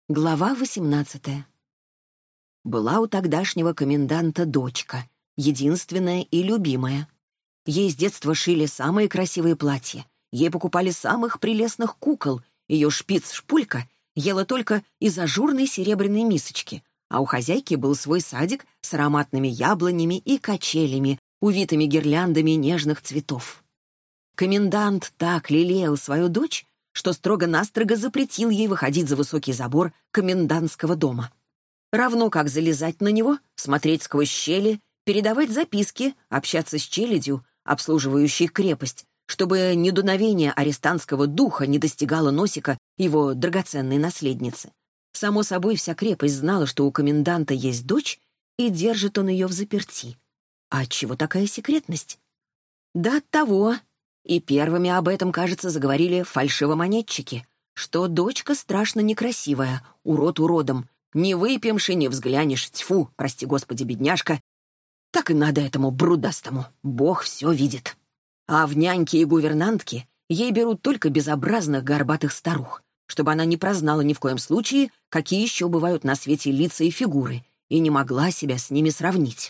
Глава 18. Была у тогдашнего коменданта дочка, единственная и любимая. Ей с детства шили самые красивые платья, ей покупали самых прелестных кукол, ее шпиц-шпулька ела только из ажурной серебряной мисочки, а у хозяйки был свой садик с ароматными яблонями и качелями, увитыми гирляндами нежных цветов. Комендант так лелеял свою дочь, что строго-настрого запретил ей выходить за высокий забор комендантского дома. Равно как залезать на него, смотреть сквозь щели, передавать записки, общаться с челядью, обслуживающей крепость, чтобы ни дуновение арестантского духа не достигало носика его драгоценной наследницы. Само собой, вся крепость знала, что у коменданта есть дочь, и держит он ее взаперти. А отчего такая секретность? Да оттого. И первыми об этом, кажется, заговорили фальшивомонетчики, что дочка страшно некрасивая, урод уродом. Не выпьемши, не взглянешь, тьфу, прости господи, бедняжка. Так и надо этому брудастому, Бог все видит. А в няньки и гувернантки ей берут только безобразных горбатых старух, чтобы она не прознала ни в коем случае, какие еще бывают на свете лица и фигуры, и не могла себя с ними сравнить.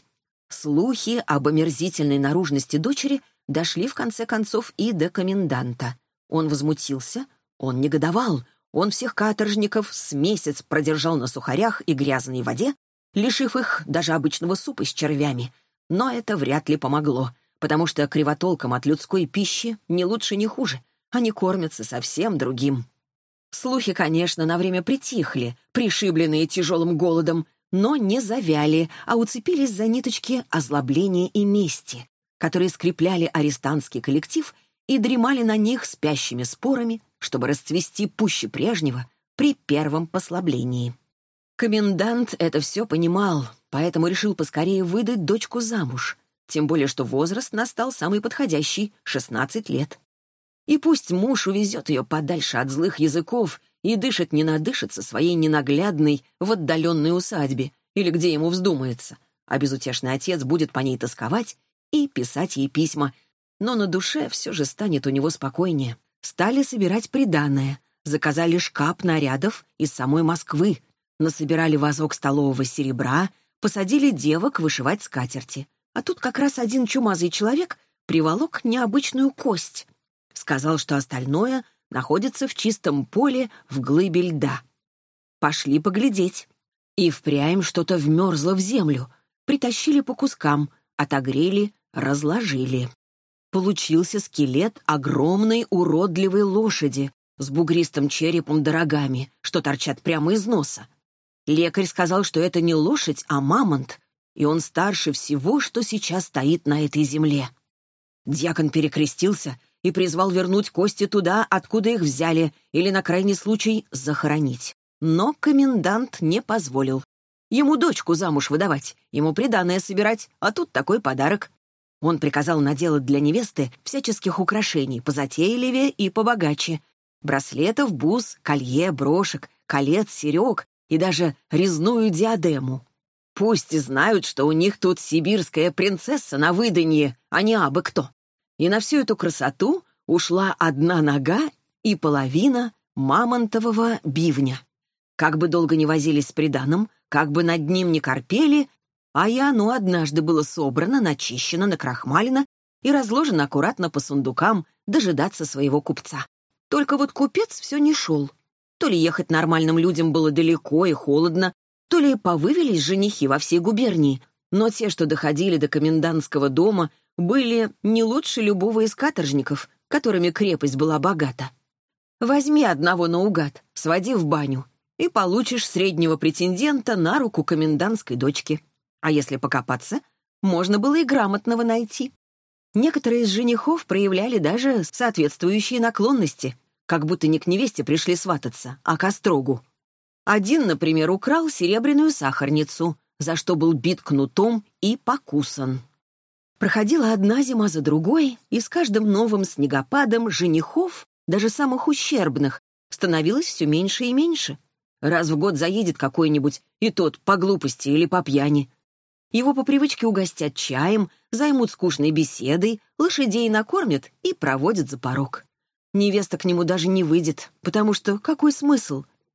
Слухи об омерзительной наружности дочери дошли в конце концов и до коменданта. Он возмутился, он негодовал, он всех каторжников с месяц продержал на сухарях и грязной воде, лишив их даже обычного супа с червями. Но это вряд ли помогло, потому что кривотолком от людской пищи ни лучше, ни хуже. Они кормятся совсем другим. Слухи, конечно, на время притихли, пришибленные тяжелым голодом, но не завяли, а уцепились за ниточки озлобления и мести, которые скрепляли арестантский коллектив и дремали на них спящими спорами, чтобы расцвести пуще прежнего при первом послаблении. Комендант это все понимал, поэтому решил поскорее выдать дочку замуж, тем более что возраст настал самый подходящий — 16 лет. И пусть муж увезет ее подальше от злых языков и дышит не надышится своей ненаглядной в отдаленной усадьбе или где ему вздумается, а безутешный отец будет по ней тосковать и писать ей письма, но на душе все же станет у него спокойнее. Стали собирать приданое, заказали шкаф нарядов из самой Москвы, насобирали вазок столового серебра, посадили девок вышивать скатерти. А тут как раз один чумазый человек приволок необычную кость. Сказал, что остальное находится в чистом поле в глыбе льда. Пошли поглядеть. И впрямь что-то вмерзло в землю. Притащили по кускам, отогрели, разложили. Получился скелет огромной уродливой лошади с бугристым черепом да рогами, что торчат прямо из носа. Лекарь сказал, что это не лошадь, а мамонт, и он старше всего, что сейчас стоит на этой земле. Дьякон перекрестился и призвал вернуть кости туда, откуда их взяли, или на крайний случай захоронить. Но комендант не позволил. Ему дочку замуж выдавать, ему приданое собирать, а тут такой подарок. Он приказал наделать для невесты всяческих украшений, позатейливее и побогаче. Браслетов, бус, колье, брошек, колец, серег и даже резную диадему. Пусть знают, что у них тут сибирская принцесса на выданье, а не абы кто. И на всю эту красоту ушла одна нога и половина мамонтового бивня. Как бы долго не возились с приданым, как бы над ним не корпели, а и оно однажды было собрано, начищено, накрахмалено и разложено аккуратно по сундукам дожидаться своего купца. Только вот купец все не шел. То ли ехать нормальным людям было далеко и холодно, то ли повывелись женихи во всей губернии, но те, что доходили до комендантского дома, были не лучше любого из каторжников, которыми крепость была богата. Возьми одного наугад, своди в баню, и получишь среднего претендента на руку комендантской дочки. А если покопаться, можно было и грамотного найти. Некоторые из женихов проявляли даже соответствующие наклонности, как будто не к невесте пришли свататься, а к острогу. Один, например, украл серебряную сахарницу, за что был бит кнутом и покусан. Проходила одна зима за другой, и с каждым новым снегопадом женихов, даже самых ущербных, становилось все меньше и меньше. Раз в год заедет какой-нибудь, и тот по глупости или по пьяни. Его по привычке угостят чаем, займут скучной беседой, лошадей накормят и проводят за порог. Невеста к нему даже не выйдет, потому что какой смысл?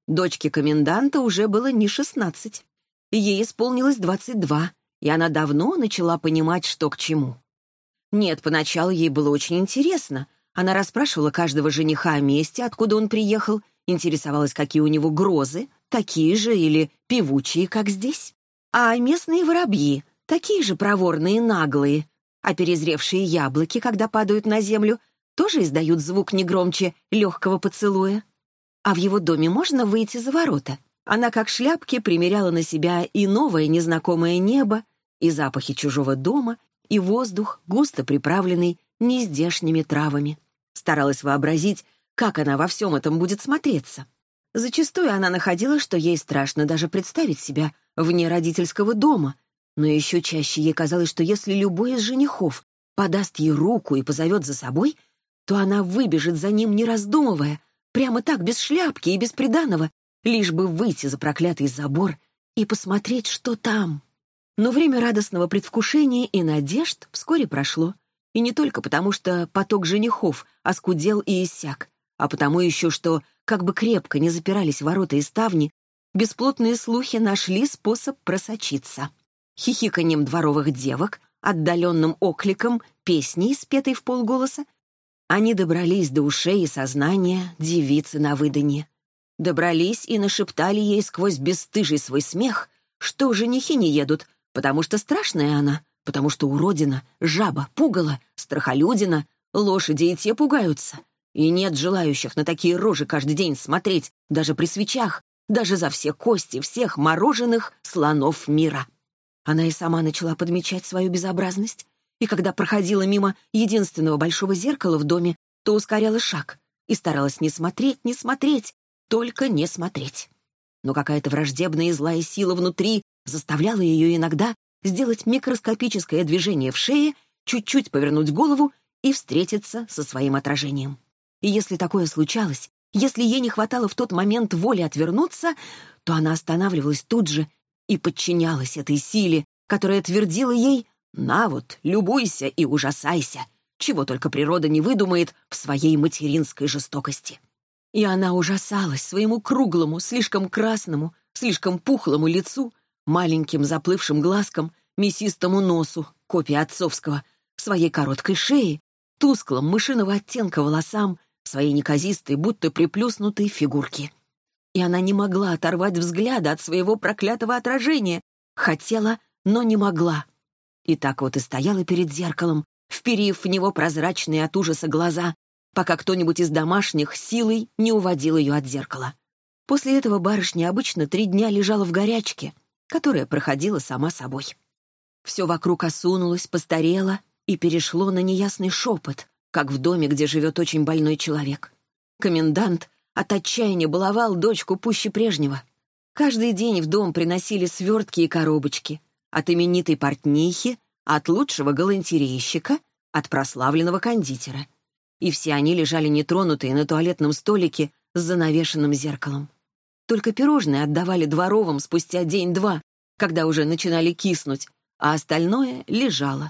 Дочке коменданта уже было не 16. Ей исполнилось 22, и она давно начала понимать, что к чему. Нет, поначалу ей было очень интересно. Она расспрашивала каждого жениха о месте, откуда он приехал, интересовалась, какие у него грозы, такие же или певучие, как здесь. А местные воробьи, такие же проворные и наглые. А перезревшие яблоки, когда падают на землю, тоже издают звук не громче легкого поцелуя. А в его доме можно выйти за ворота? Она как шляпки примеряла на себя и новое незнакомое небо, и запахи чужого дома, и воздух, густо приправленный нездешними травами. Старалась вообразить, как она во всем этом будет смотреться. Зачастую она находила, что ей страшно даже представить себя вне родительского дома, но еще чаще ей казалось, что если любой из женихов подаст ей руку и позовет за собой, то она выбежит за ним, не раздумывая, прямо так, без шляпки и без приданого, лишь бы выйти за проклятый забор и посмотреть, что там. Но время радостного предвкушения и надежд вскоре прошло. И не только потому, что поток женихов оскудел и иссяк, а потому еще, что, как бы крепко не запирались ворота и ставни, бесплотные слухи нашли способ просочиться. Хихиканьем дворовых девок, отдаленным окликом, песней, спетой вполголоса, они добрались до ушей и сознания девицы на выданье. Добрались и нашептали ей сквозь бесстыжий свой смех, что женихи не едут, потому что страшная она, потому что уродина, жаба, пугало, страхолюдина, лошади и те пугаются. И нет желающих на такие рожи каждый день смотреть, даже при свечах, даже за все кости всех мороженых слонов мира. Она и сама начала подмечать свою безобразность, и когда проходила мимо единственного большого зеркала в доме, то ускоряла шаг и старалась не смотреть, только не смотреть. Но какая-то враждебная и злая сила внутри заставляла ее иногда сделать микроскопическое движение в шее, чуть-чуть повернуть голову и встретиться со своим отражением. И если такое случалось, если ей не хватало в тот момент воли отвернуться, то она останавливалась тут же и подчинялась этой силе, которая твердила ей: «На вот, любуйся и ужасайся, чего только природа не выдумает в своей материнской жестокости». И она ужасалась своему круглому, слишком красному, слишком пухлому лицу, маленьким заплывшим глазкам, мясистому носу, копия отцовского, своей короткой шее, тусклым мышиного оттенка волосам, своей неказистой, будто приплюснутой фигурке. И она не могла оторвать взгляда от своего проклятого отражения. Хотела, но не могла. И так вот и стояла перед зеркалом, вперив в него прозрачные от ужаса глаза, пока кто-нибудь из домашних силой не уводил ее от зеркала. После этого барышня обычно 3 дня лежала в горячке, которая проходила сама собой. Все вокруг осунулось, постарело и перешло на неясный шепот, как в доме, где живет очень больной человек. Комендант от отчаяния баловал дочку пуще прежнего. Каждый день в дом приносили свертки и коробочки от именитой портнихи, от лучшего галантерейщика, от прославленного кондитера. И все они лежали нетронутые на туалетном столике с занавешенным зеркалом. Только пирожные отдавали дворовым спустя день-два, когда уже начинали киснуть, а остальное лежало.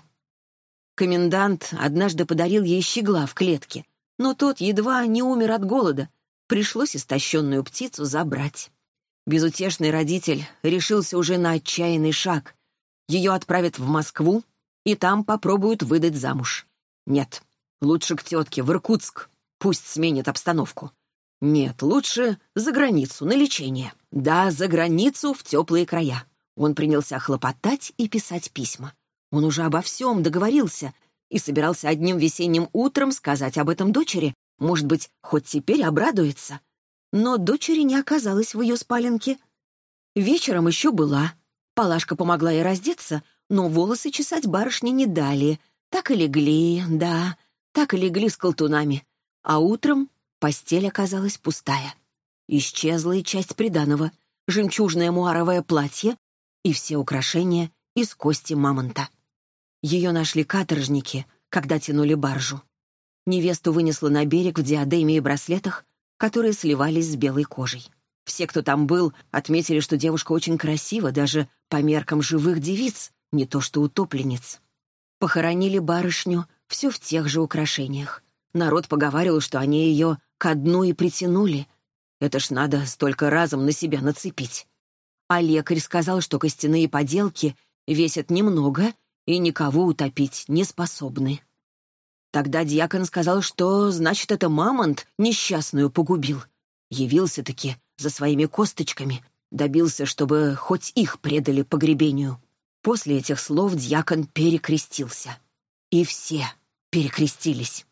Комендант однажды подарил ей щегла в клетке, но тот едва не умер от голода. Пришлось истощенную птицу забрать. Безутешный родитель решился уже на отчаянный шаг. Ее отправят в Москву, и там попробуют выдать замуж. Нет, лучше к тетке, в Иркутск. Пусть сменит обстановку. Нет, лучше за границу, на лечение. Да, за границу, в теплые края. Он принялся хлопотать и писать письма. Он уже обо всем договорился и собирался одним весенним утром сказать об этом дочери. Может быть, хоть теперь обрадуется. Но дочери не оказалось в ее спаленке. Вечером еще была. Палашка помогла ей раздеться, но волосы чесать барышне не дали. Так и легли, да, так и легли с колтунами. А утром постель оказалась пустая. Исчезла и часть приданого, жемчужное муаровое платье и все украшения из кости мамонта. Ее нашли каторжники, когда тянули баржу. Невесту вынесло на берег в диадеме и браслетах, которые сливались с белой кожей. Все, кто там был, отметили, что девушка очень красива даже по меркам живых девиц, не то что утопленниц. Похоронили барышню все в тех же украшениях. Народ поговаривал, что они ее ко дну и притянули. Это ж надо столько разом на себя нацепить. А лекарь сказал, что костяные поделки весят немного и никого утопить не способны. Тогда дьякон сказал, что, значит, это мамонт несчастную погубил. Явился-таки за своими косточками, добился, чтобы хоть их предали погребению. После этих слов дьякон перекрестился. И все перекрестились.